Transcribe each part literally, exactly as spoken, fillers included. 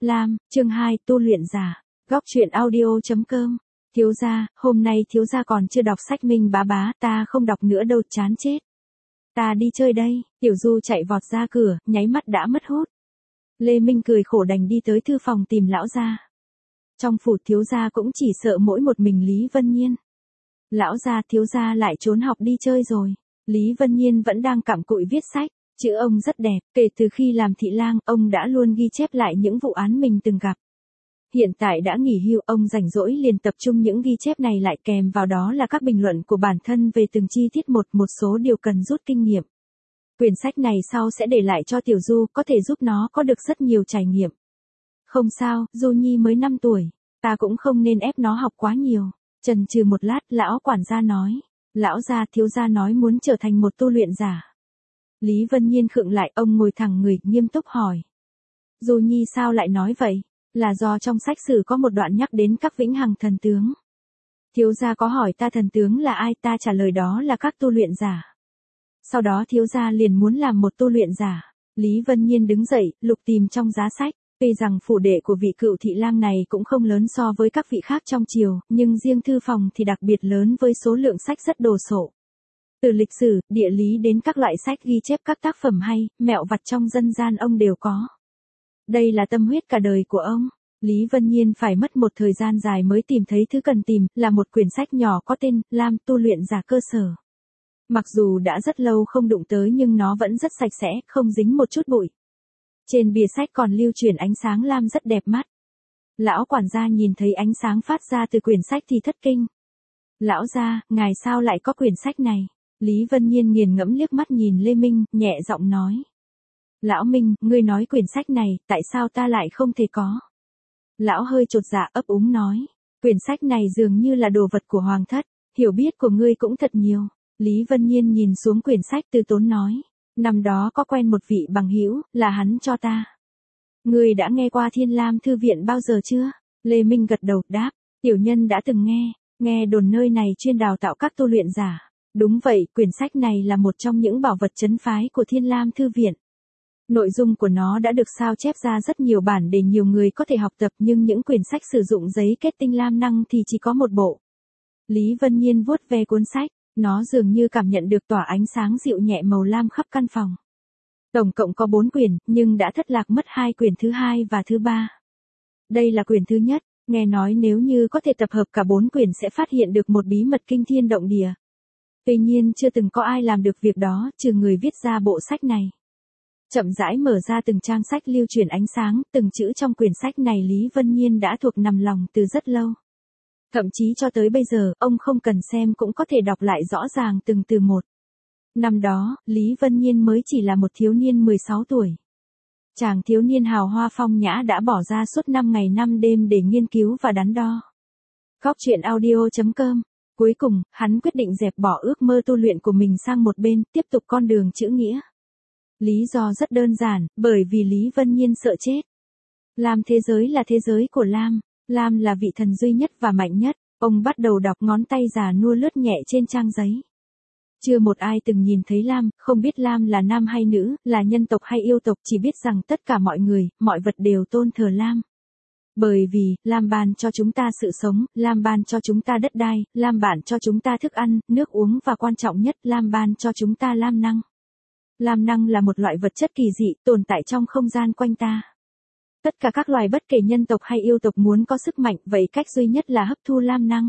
Lam, chương hai, tu luyện giả. Góc truyện audio chấm com. Thiếu gia, hôm nay thiếu gia còn chưa đọc sách Minh bá bá, ta không đọc nữa đâu, chán chết. Ta đi chơi đây. Tiểu Du chạy vọt ra cửa, nháy mắt đã mất hút. Lê Minh cười khổ đành đi tới thư phòng tìm lão gia. Trong phủ thiếu gia cũng chỉ sợ mỗi một mình Lý Vân Nhiên. Lão gia, thiếu gia lại trốn học đi chơi rồi. Lý Vân Nhiên vẫn đang cặm cụi viết sách. Chữ ông rất đẹp, kể từ khi làm thị lang, ông đã luôn ghi chép lại những vụ án mình từng gặp. Hiện tại đã nghỉ hưu, ông rảnh rỗi liền tập trung những ghi chép này lại, kèm vào đó là các bình luận của bản thân về từng chi tiết một, một số điều cần rút kinh nghiệm. Quyển sách này sau sẽ để lại cho Tiểu Du, có thể giúp nó có được rất nhiều trải nghiệm. Không sao, Du Nhi mới năm tuổi, ta cũng không nên ép nó học quá nhiều. Chần chừ một lát, lão quản gia nói. Lão gia, thiếu gia nói muốn trở thành một tu luyện giả. Lý Vân Nhiên khựng lại, ông ngồi thẳng người, nghiêm túc hỏi. Du Nhi sao lại nói vậy? Là do trong sách sử có một đoạn nhắc đến các vĩnh hằng thần tướng. Thiếu gia có hỏi ta thần tướng là ai, ta trả lời đó là các tu luyện giả. Sau đó thiếu gia liền muốn làm một tu luyện giả. Lý Vân Nhiên đứng dậy, lục tìm trong giá sách. Tuy rằng phủ đệ của vị cựu thị lang này cũng không lớn so với các vị khác trong triều, nhưng riêng thư phòng thì đặc biệt lớn với số lượng sách rất đồ sộ. Từ lịch sử, địa lý đến các loại sách ghi chép các tác phẩm hay, mẹo vặt trong dân gian ông đều có. Đây là tâm huyết cả đời của ông. Lý Vân Nhiên phải mất một thời gian dài mới tìm thấy thứ cần tìm, là một quyển sách nhỏ có tên Lam, tu luyện giả cơ sở. Mặc dù đã rất lâu không đụng tới nhưng nó vẫn rất sạch sẽ, không dính một chút bụi. Trên bìa sách còn lưu truyền ánh sáng lam rất đẹp mắt. Lão quản gia nhìn thấy ánh sáng phát ra từ quyển sách thì thất kinh. Lão gia, ngài sao lại có quyển sách này? Lý Vân Nhiên nghiền ngẫm liếc mắt nhìn Lê Minh, nhẹ giọng nói. Lão Minh, ngươi nói quyển sách này, tại sao ta lại không thể có? Lão hơi chột dạ ấp úng nói. Quyển sách này dường như là đồ vật của hoàng thất, hiểu biết của ngươi cũng thật nhiều. Lý Vân Nhiên nhìn xuống quyển sách từ tốn nói. Năm đó có quen một vị bằng hữu, là hắn cho ta. Ngươi đã nghe qua Thiên Lam Thư Viện bao giờ chưa? Lê Minh gật đầu, đáp. Tiểu nhân đã từng nghe, nghe đồn nơi này chuyên đào tạo các tu luyện giả. Đúng vậy, quyển sách này là một trong những bảo vật trấn phái của Thiên Lam Thư Viện. Nội dung của nó đã được sao chép ra rất nhiều bản để nhiều người có thể học tập, nhưng những quyển sách sử dụng giấy kết tinh lam năng thì chỉ có một bộ. Lý Vân Nhiên vuốt ve cuốn sách, nó dường như cảm nhận được tỏa ánh sáng dịu nhẹ màu lam khắp căn phòng. Tổng cộng có bốn quyển, nhưng đã thất lạc mất hai quyển thứ hai và thứ ba. Đây là quyển thứ nhất, nghe nói nếu như có thể tập hợp cả bốn quyển sẽ phát hiện được một bí mật kinh thiên động địa. Tuy nhiên chưa từng có ai làm được việc đó, trừ người viết ra bộ sách này. Chậm rãi mở ra từng trang sách lưu truyền ánh sáng, từng chữ trong quyển sách này Lý Vân Nhiên đã thuộc nằm lòng từ rất lâu. Thậm chí cho tới bây giờ, ông không cần xem cũng có thể đọc lại rõ ràng từng từ một. Năm đó, Lý Vân Nhiên mới chỉ là một thiếu niên mười sáu tuổi. Chàng thiếu niên hào hoa phong nhã đã bỏ ra suốt năm ngày năm đêm để nghiên cứu và đắn đo. Góc truyện audio chấm com. Cuối cùng, hắn quyết định dẹp bỏ ước mơ tu luyện của mình sang một bên, tiếp tục con đường chữ nghĩa. Lý do rất đơn giản, bởi vì Lý Vân Nhiên sợ chết. Lam thế giới là thế giới của Lam, Lam là vị thần duy nhất và mạnh nhất. Ông bắt đầu đọc, ngón tay già nua lướt nhẹ trên trang giấy. Chưa một ai từng nhìn thấy Lam, không biết Lam là nam hay nữ, là nhân tộc hay yêu tộc, chỉ biết rằng tất cả mọi người, mọi vật đều tôn thờ Lam. Bởi vì, Lam ban cho chúng ta sự sống, Lam ban cho chúng ta đất đai, Lam ban cho chúng ta thức ăn, nước uống và quan trọng nhất, Lam ban cho chúng ta Lam năng. Lam năng là một loại vật chất kỳ dị, tồn tại trong không gian quanh ta. Tất cả các loài bất kể nhân tộc hay yêu tộc muốn có sức mạnh, vậy cách duy nhất là hấp thu Lam năng.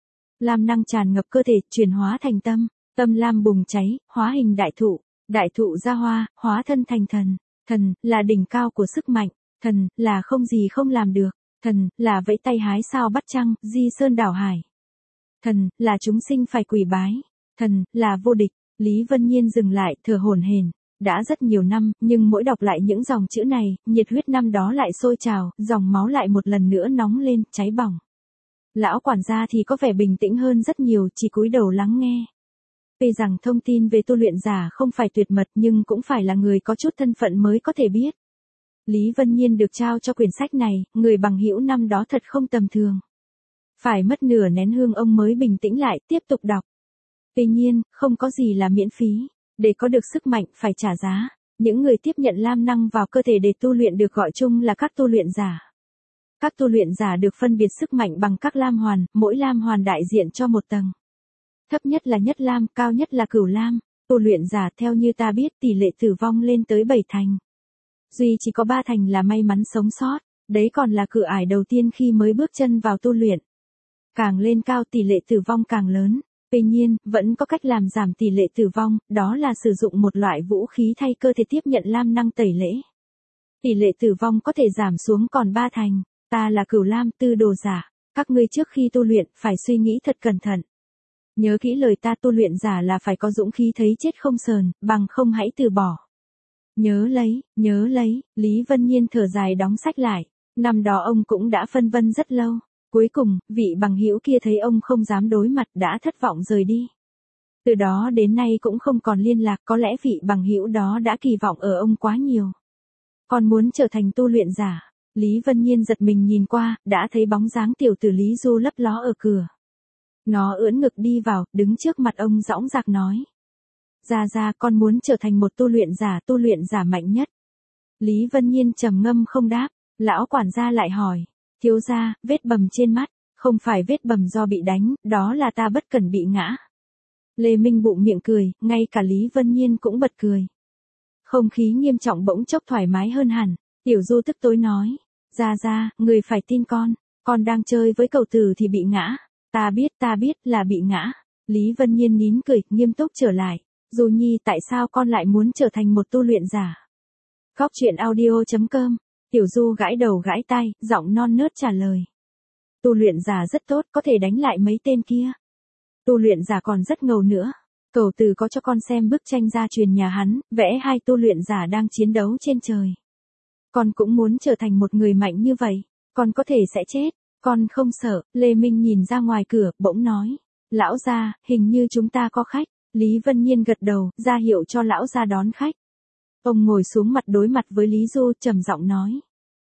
Lam năng tràn ngập cơ thể, chuyển hóa thành tâm, tâm Lam bùng cháy, hóa hình đại thụ, đại thụ ra hoa, hóa thân thành thần. Thần, là đỉnh cao của sức mạnh, thần, là không gì không làm được, thần, là vẫy tay hái sao bắt trăng, di sơn đảo hải. Thần, là chúng sinh phải quỳ bái, thần, là vô địch. Lý Vân Nhiên dừng lại, thở hổn hển. Đã rất nhiều năm, nhưng mỗi đọc lại những dòng chữ này, nhiệt huyết năm đó lại sôi trào, dòng máu lại một lần nữa nóng lên, cháy bỏng. Lão quản gia thì có vẻ bình tĩnh hơn rất nhiều, chỉ cúi đầu lắng nghe. Tuy rằng thông tin về tu luyện giả không phải tuyệt mật nhưng cũng phải là người có chút thân phận mới có thể biết. Lý Vân Nhiên được trao cho quyển sách này, người bằng hữu năm đó thật không tầm thường. Phải mất nửa nén hương ông mới bình tĩnh lại, tiếp tục đọc. Tuy nhiên, không có gì là miễn phí. Để có được sức mạnh phải trả giá. Những người tiếp nhận lam năng vào cơ thể để tu luyện được gọi chung là các tu luyện giả. Các tu luyện giả được phân biệt sức mạnh bằng các lam hoàn, mỗi lam hoàn đại diện cho một tầng. Thấp nhất là nhất lam, cao nhất là cửu lam. Tu luyện giả theo như ta biết tỷ lệ tử vong lên tới bảy thành. Duy chỉ có ba thành là may mắn sống sót, đấy còn là cửa ải đầu tiên khi mới bước chân vào tu luyện. Càng lên cao tỷ lệ tử vong càng lớn, tuy nhiên, vẫn có cách làm giảm tỷ lệ tử vong, đó là sử dụng một loại vũ khí thay cơ thể tiếp nhận lam năng tẩy lễ. Tỷ lệ tử vong có thể giảm xuống còn ba thành, ta là cửu lam tư đồ giả, các ngươi trước khi tu luyện phải suy nghĩ thật cẩn thận. Nhớ kỹ lời ta, tu luyện giả là phải có dũng khí thấy chết không sờn, bằng không hãy từ bỏ. Nhớ lấy, nhớ lấy, Lý Vân Nhiên thở dài đóng sách lại, năm đó ông cũng đã phân vân rất lâu, cuối cùng, vị bằng hữu kia thấy ông không dám đối mặt đã thất vọng rời đi. Từ đó đến nay cũng không còn liên lạc, có lẽ vị bằng hữu đó đã kỳ vọng ở ông quá nhiều. Còn muốn trở thành tu luyện giả, Lý Vân Nhiên giật mình nhìn qua, đã thấy bóng dáng tiểu tử Lý Du lấp ló ở cửa. Nó ưỡn ngực đi vào, đứng trước mặt ông dõng dạc nói. Gia Gia, con muốn trở thành một tu luyện giả, tu luyện giả mạnh nhất. Lý Vân Nhiên trầm ngâm không đáp, lão quản gia lại hỏi. Thiếu gia, vết bầm trên mắt, không phải vết bầm do bị đánh, đó là ta bất cẩn bị ngã. Lê Minh bụng miệng cười, ngay cả Lý Vân Nhiên cũng bật cười. Không khí nghiêm trọng bỗng chốc thoải mái hơn hẳn, Tiểu Du tức tối nói. Gia Gia, người phải tin con, con đang chơi với cậu tử thì bị ngã. Ta biết, ta biết là bị ngã. Lý Vân Nhiên nín cười, nghiêm túc trở lại. Du Nhi, tại sao con lại muốn trở thành một tu luyện giả? Góc truyện audio chấm com. Tiểu Du gãi đầu gãi tai, giọng non nớt trả lời. Tu luyện giả rất tốt, có thể đánh lại mấy tên kia. Tu luyện giả còn rất ngầu nữa. Cậu Từ có cho con xem bức tranh gia truyền nhà hắn, vẽ hai tu luyện giả đang chiến đấu trên trời. Con cũng muốn trở thành một người mạnh như vậy, con có thể sẽ chết. Con không sợ. Lê Minh nhìn ra ngoài cửa, bỗng nói. Lão gia, hình như chúng ta có khách. Lý Vân Nhiên gật đầu, ra hiệu cho lão gia đón khách. Ông ngồi xuống mặt đối mặt với Lý Du, trầm giọng nói.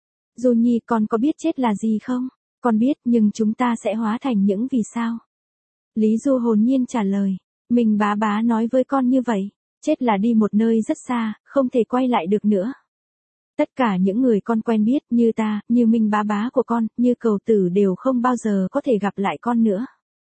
Du Nhi, con có biết chết là gì không? Con biết, nhưng chúng ta sẽ hóa thành những vì sao? Lý Du hồn nhiên trả lời. Mình bá bá nói với con như vậy. Chết là đi một nơi rất xa, không thể quay lại được nữa. Tất cả những người con quen biết như ta, như Minh bá bá của con, như Cầu Tử đều không bao giờ có thể gặp lại con nữa.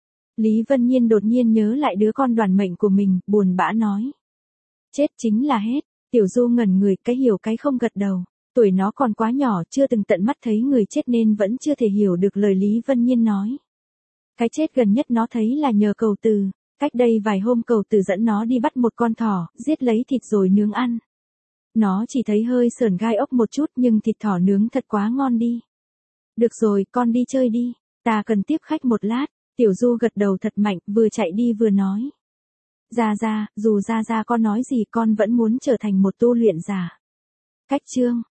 Lý Vân Nhiên đột nhiên nhớ lại đứa con đoàn mệnh của mình, buồn bã nói. Chết chính là hết. Tiểu Du ngẩn người, cái hiểu cái không gật đầu. Tuổi nó còn quá nhỏ, chưa từng tận mắt thấy người chết nên vẫn chưa thể hiểu được lời Lý Vân Nhiên nói. Cái chết gần nhất nó thấy là nhờ Cầu Tử. Cách đây vài hôm Cầu Tử dẫn nó đi bắt một con thỏ, giết lấy thịt rồi nướng ăn. Nó chỉ thấy hơi sởn gai ốc một chút nhưng thịt thỏ nướng thật quá ngon đi. Được rồi, con đi chơi đi. Ta cần tiếp khách một lát. Tiểu Du gật đầu thật mạnh, vừa chạy đi vừa nói. Gia Gia, dù Gia Gia con nói gì con vẫn muốn trở thành một tu luyện giả. Cách chương.